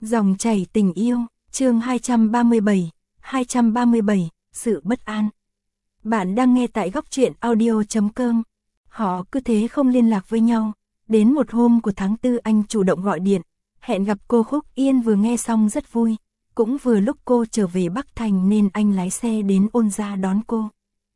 Dòng chảy tình yêu, chương 237, sự bất an. Bạn đang nghe tại góc truyện audio.com. Họ cứ thế không liên lạc với nhau. Đến một hôm của tháng 4 anh chủ động gọi điện, hẹn gặp cô Khúc Yên. Vừa nghe xong rất vui. Cũng vừa lúc cô trở về Bắc Thành nên anh lái xe đến Ôn Gia đón cô.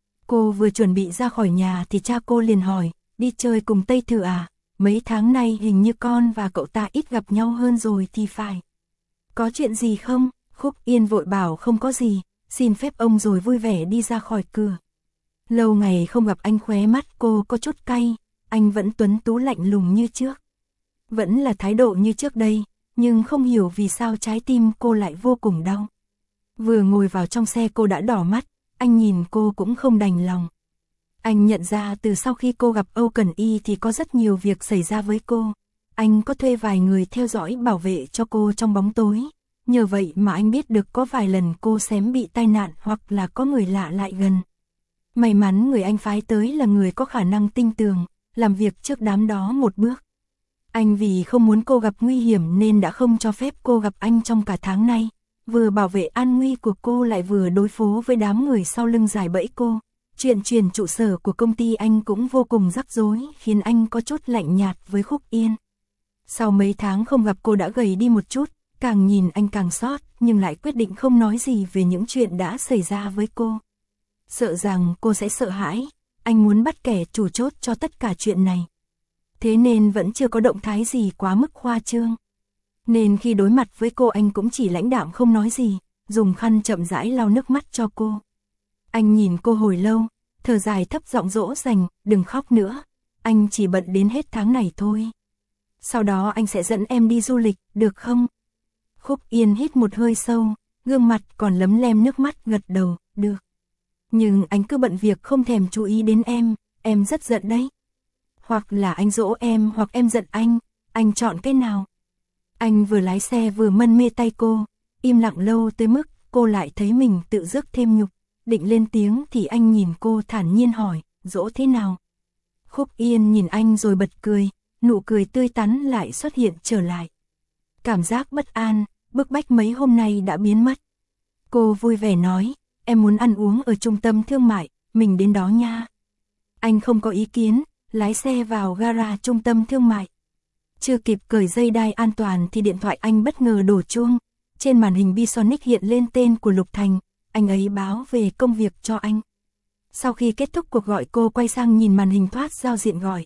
Cô vừa chuẩn bị ra khỏi nhà thì cha cô liền hỏi, đi chơi cùng Tây Thừa à? Mấy tháng nay hình như con và cậu ta ít gặp nhau hơn rồi thì phải. Có chuyện gì không? Khúc Yên vội bảo không có gì, xin phép ông rồi vui vẻ đi ra khỏi cửa. Lâu ngày không gặp anh, khóe mắt cô có chút cay, anh vẫn tuấn tú lạnh lùng như trước. Vẫn là thái độ như trước đây, nhưng không hiểu vì sao trái tim cô lại vô cùng đau. Vừa ngồi vào trong xe cô đã đỏ mắt, anh nhìn cô cũng không đành lòng. Anh nhận ra từ sau khi cô gặp Âu Cẩn Y thì có rất nhiều việc xảy ra với cô. Anh có thuê vài người theo dõi bảo vệ cho cô trong bóng tối. Nhờ vậy mà anh biết được có vài lần cô xém bị tai nạn hoặc là có người lạ lại gần. May mắn người anh phái tới là người có khả năng tinh tường, làm việc trước đám đó một bước. Anh vì không muốn cô gặp nguy hiểm nên đã không cho phép cô gặp anh trong cả tháng nay. Vừa bảo vệ an nguy của cô lại vừa đối phó với đám người sau lưng giải bẫy cô. Chuyện chuyển trụ sở của công ty anh cũng vô cùng rắc rối, khiến anh có chút lạnh nhạt với Khúc Yên. Sau mấy tháng không gặp cô đã gầy đi một chút, càng nhìn anh càng xót, nhưng lại quyết định không nói gì về những chuyện đã xảy ra với cô. Sợ rằng cô sẽ sợ hãi, anh muốn bắt kẻ chủ chốt cho tất cả chuyện này. Thế nên vẫn chưa có động thái gì quá mức khoa trương. Nên khi đối mặt với cô anh cũng chỉ lãnh đạm không nói gì, dùng khăn chậm rãi lau nước mắt cho cô. Anh nhìn cô hồi lâu, thở dài thấp giọng dỗ dành, đừng khóc nữa, anh chỉ bận đến hết tháng này thôi. Sau đó anh sẽ dẫn em đi du lịch, được không? Khúc Yên hít một hơi sâu, gương mặt còn lấm lem nước mắt gật đầu, được. Nhưng anh cứ bận việc không thèm chú ý đến em rất giận đấy. Hoặc là anh dỗ em hoặc em giận anh chọn cái nào? Anh vừa lái xe vừa mân mê tay cô, im lặng lâu tới mức cô lại thấy mình tự rước thêm nhục. Định lên tiếng thì anh nhìn cô thản nhiên hỏi, dỗ thế nào? Khúc Yên nhìn anh rồi bật cười, nụ cười tươi tắn lại xuất hiện trở lại. Cảm giác bất an, bức bách mấy hôm nay đã biến mất. Cô vui vẻ nói, em muốn ăn uống ở trung tâm thương mại, mình đến đó nha. Anh không có ý kiến, lái xe vào gara trung tâm thương mại. Chưa kịp cởi dây đai an toàn thì điện thoại anh bất ngờ đổ chuông. Trên màn hình Bisonic hiện lên tên của Lục Thành, anh ấy báo về công việc cho anh. Sau khi kết thúc cuộc gọi cô quay sang nhìn màn hình thoát giao diện gọi.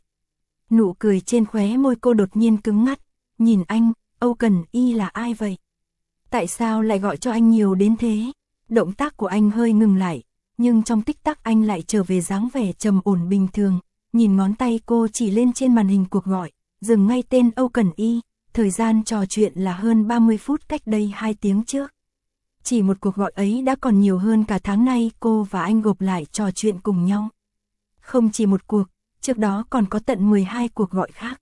Nụ cười trên khóe môi cô đột nhiên cứng ngắt, nhìn anh, Âu Cẩn Y là ai vậy? Tại sao lại gọi cho anh nhiều đến thế? Động tác của anh hơi ngừng lại, nhưng trong tích tắc anh lại trở về dáng vẻ trầm ổn bình thường, nhìn ngón tay cô chỉ lên trên màn hình cuộc gọi, dừng ngay tên Âu Cẩn Y, thời gian trò chuyện là hơn 30 phút cách đây 2 tiếng trước. Chỉ một cuộc gọi ấy đã còn nhiều hơn cả tháng nay cô và anh gộp lại trò chuyện cùng nhau. Không chỉ một cuộc, trước đó còn có tận 12 cuộc gọi khác.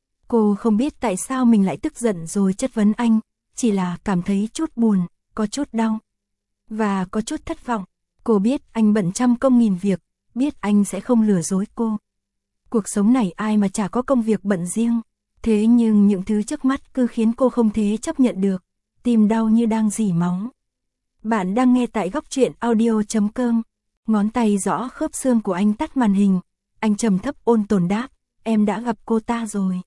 Cô không biết tại sao mình lại tức giận rồi chất vấn anh, chỉ là cảm thấy chút buồn, có chút đau. Và có chút thất vọng, cô biết anh bận trăm công nghìn việc, biết anh sẽ không lừa dối cô. Cuộc sống này ai mà chả có công việc bận riêng, thế nhưng những thứ trước mắt cứ khiến cô không thể chấp nhận được, tim đau như đang rỉ máu. Bạn đang nghe tại góc truyện audio.com, ngón tay gõ khớp xương của anh tắt màn hình, anh trầm thấp ôn tồn đáp, em đã gặp cô ta rồi.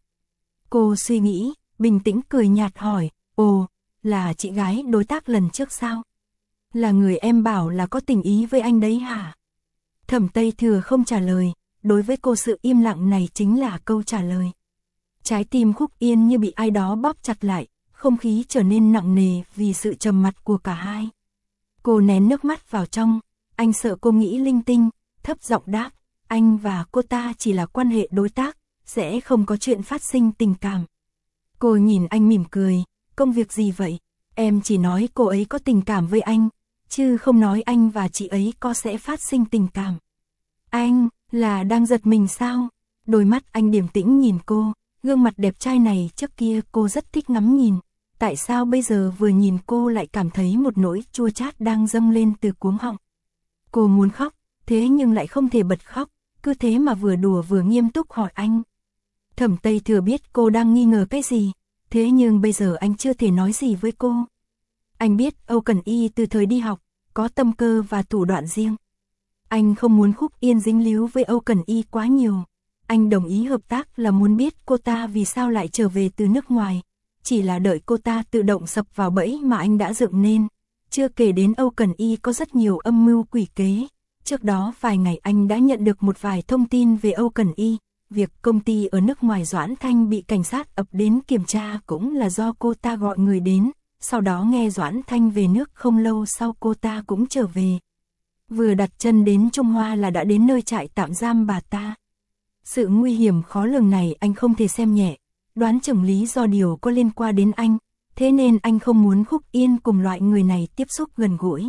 Cô suy nghĩ, bình tĩnh cười nhạt hỏi, ồ, là chị gái đối tác lần trước sao? Là người em bảo là có tình ý với anh đấy hả? Thẩm Tây Thừa không trả lời, đối với cô sự im lặng này chính là câu trả lời. Trái tim Khúc Yên như bị ai đó bóp chặt lại, không khí trở nên nặng nề vì sự trầm mặc của cả hai. Cô nén nước mắt vào trong, anh sợ cô nghĩ linh tinh, thấp giọng đáp, anh và cô ta chỉ là quan hệ đối tác, sẽ không có chuyện phát sinh tình cảm. Cô nhìn anh mỉm cười, công việc gì vậy? Em chỉ nói cô ấy có tình cảm với anh, chứ không nói anh và chị ấy có sẽ phát sinh tình cảm. Anh, là đang giật mình sao? Đôi mắt anh điềm tĩnh nhìn cô, gương mặt đẹp trai này trước kia cô rất thích ngắm nhìn. Tại sao bây giờ vừa nhìn cô lại cảm thấy một nỗi chua chát đang dâng lên từ cuống họng? Cô muốn khóc, thế nhưng lại không thể bật khóc, cứ thế mà vừa đùa vừa nghiêm túc hỏi anh. Thẩm Tây Thừa biết cô đang nghi ngờ cái gì, Thế nhưng bây giờ anh chưa thể nói gì với cô. Anh biết Âu Cẩn Y từ thời đi học, có tâm cơ và thủ đoạn riêng. Anh không muốn Khúc Yên dính líu với Âu Cẩn Y quá nhiều. Anh đồng ý hợp tác là muốn biết cô ta vì sao lại trở về từ nước ngoài. Chỉ là đợi cô ta tự động sập vào bẫy mà anh đã dựng nên. Chưa kể đến Âu Cẩn Y có rất nhiều âm mưu quỷ kế. Trước đó vài ngày anh đã nhận được một vài thông tin về Âu Cẩn Y. Việc công ty ở nước ngoài Doãn Thanh bị cảnh sát ập đến kiểm tra cũng là do cô ta gọi người đến. Sau đó nghe Doãn Thanh về nước không lâu sau cô ta cũng trở về. Vừa đặt chân đến Trung Hoa là đã đến nơi trại tạm giam bà ta. Sự nguy hiểm khó lường này anh không thể xem nhẹ. Đoán chừng lý do điều có liên quan đến anh. Thế nên anh không muốn Khúc Yên cùng loại người này tiếp xúc gần gũi.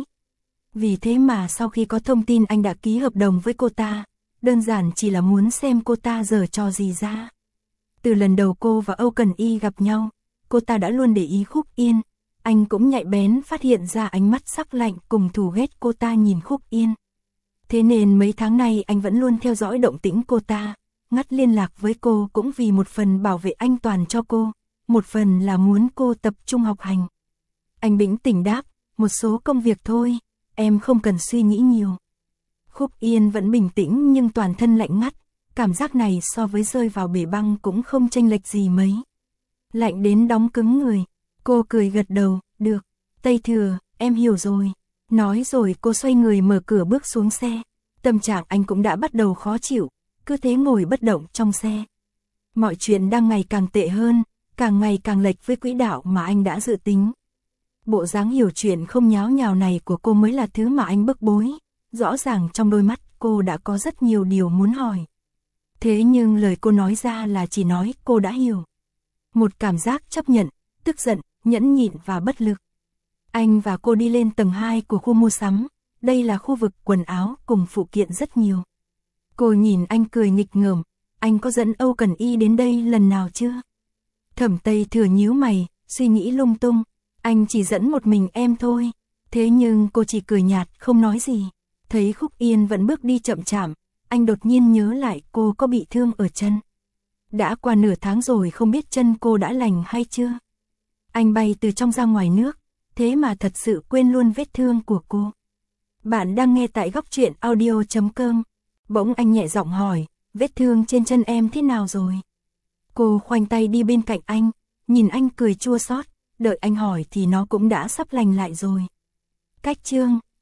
Vì thế mà sau khi có thông tin anh đã ký hợp đồng với cô ta. Đơn giản chỉ là muốn xem cô ta giở trò gì ra. Từ lần đầu cô và Âu Cẩn Y gặp nhau, cô ta đã luôn để ý Khúc Yên. Anh cũng nhạy bén phát hiện ra ánh mắt sắc lạnh cùng thù ghét cô ta nhìn Khúc Yên. Thế nên mấy tháng nay anh vẫn luôn theo dõi động tĩnh cô ta, ngắt liên lạc với cô cũng vì một phần bảo vệ an toàn cho cô, một phần là muốn cô tập trung học hành. Anh bình tĩnh đáp, một số công việc thôi, em không cần suy nghĩ nhiều. Khúc Yên vẫn bình tĩnh nhưng toàn thân lạnh ngắt, cảm giác này so với rơi vào bể băng cũng không chênh lệch gì mấy. Lạnh đến đóng cứng người, cô cười gật đầu, được, Tây Thừa, em hiểu rồi. Nói rồi cô xoay người mở cửa bước xuống xe, tâm trạng anh cũng đã bắt đầu khó chịu, cứ thế ngồi bất động trong xe. Mọi chuyện đang ngày càng tệ hơn, càng ngày càng lệch với quỹ đạo mà anh đã dự tính. Bộ dáng hiểu chuyện không nháo nhào này của cô mới là thứ mà anh bức bối. Rõ ràng trong đôi mắt cô đã có rất nhiều điều muốn hỏi. Thế nhưng lời cô nói ra là chỉ nói cô đã hiểu. Một cảm giác chấp nhận, tức giận, nhẫn nhịn và bất lực. Anh và cô đi lên tầng 2 của khu mua sắm. Đây là khu vực quần áo cùng phụ kiện rất nhiều. Cô nhìn anh cười nghịch ngợm. Anh có dẫn Âu Cẩn Y đến đây lần nào chưa? Thẩm Tây Thừa nhíu mày, suy nghĩ lung tung. Anh chỉ dẫn một mình em thôi. Thế nhưng cô chỉ cười nhạt không nói gì. Thấy Khúc Yên vẫn bước đi chậm chạp, anh đột nhiên nhớ lại cô có bị thương ở chân. Đã qua nửa tháng rồi không biết chân cô đã lành hay chưa. Anh bay từ trong ra ngoài nước, thế mà thật sự quên luôn vết thương của cô. Bạn đang nghe tại Góc Truyện Audio.com. Bỗng anh nhẹ giọng hỏi, vết thương trên chân em thế nào rồi? Cô khoanh tay đi bên cạnh anh, nhìn anh cười chua xót, đợi anh hỏi thì nó cũng đã sắp lành lại rồi. Cách chương